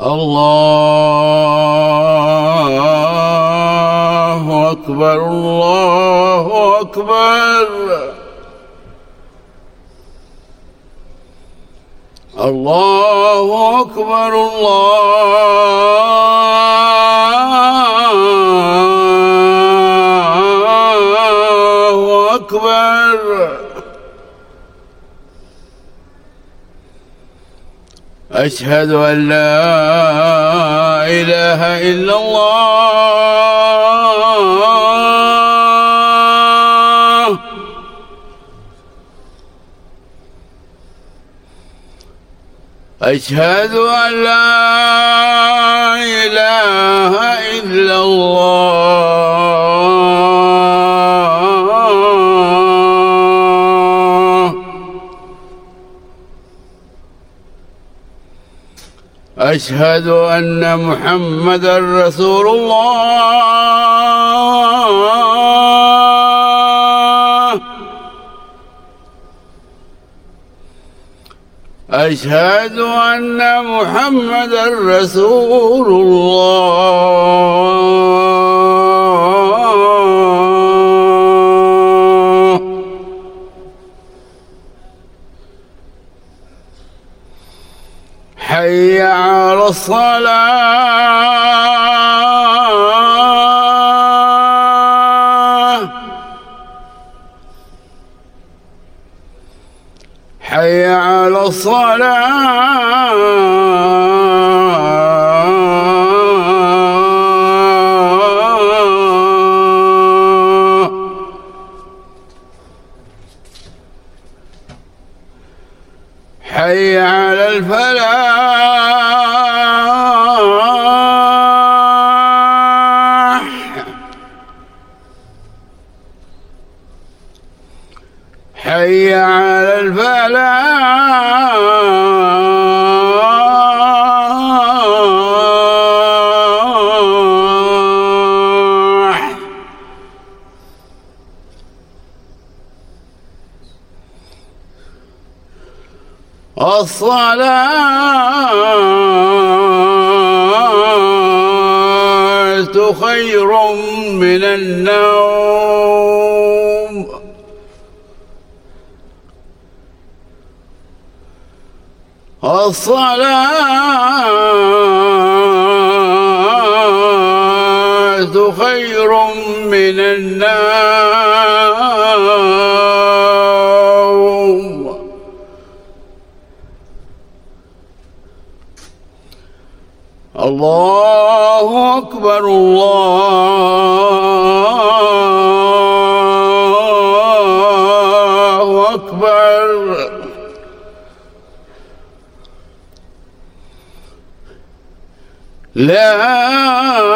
الله أكبر الله أكبر الله أكبر الله أكبر أشهد أن لا إله إلا الله أشهد أن لا إله إلا الله أشهد أن محمدًا رسول الله أشهد أن محمدًا رسول الله حي على الصلاة حي على الصلاة حي على الفلاح حي على الفلاح الصلاة خير من النوم الصلاة خير من النوم الله أكبر الله أكبر لا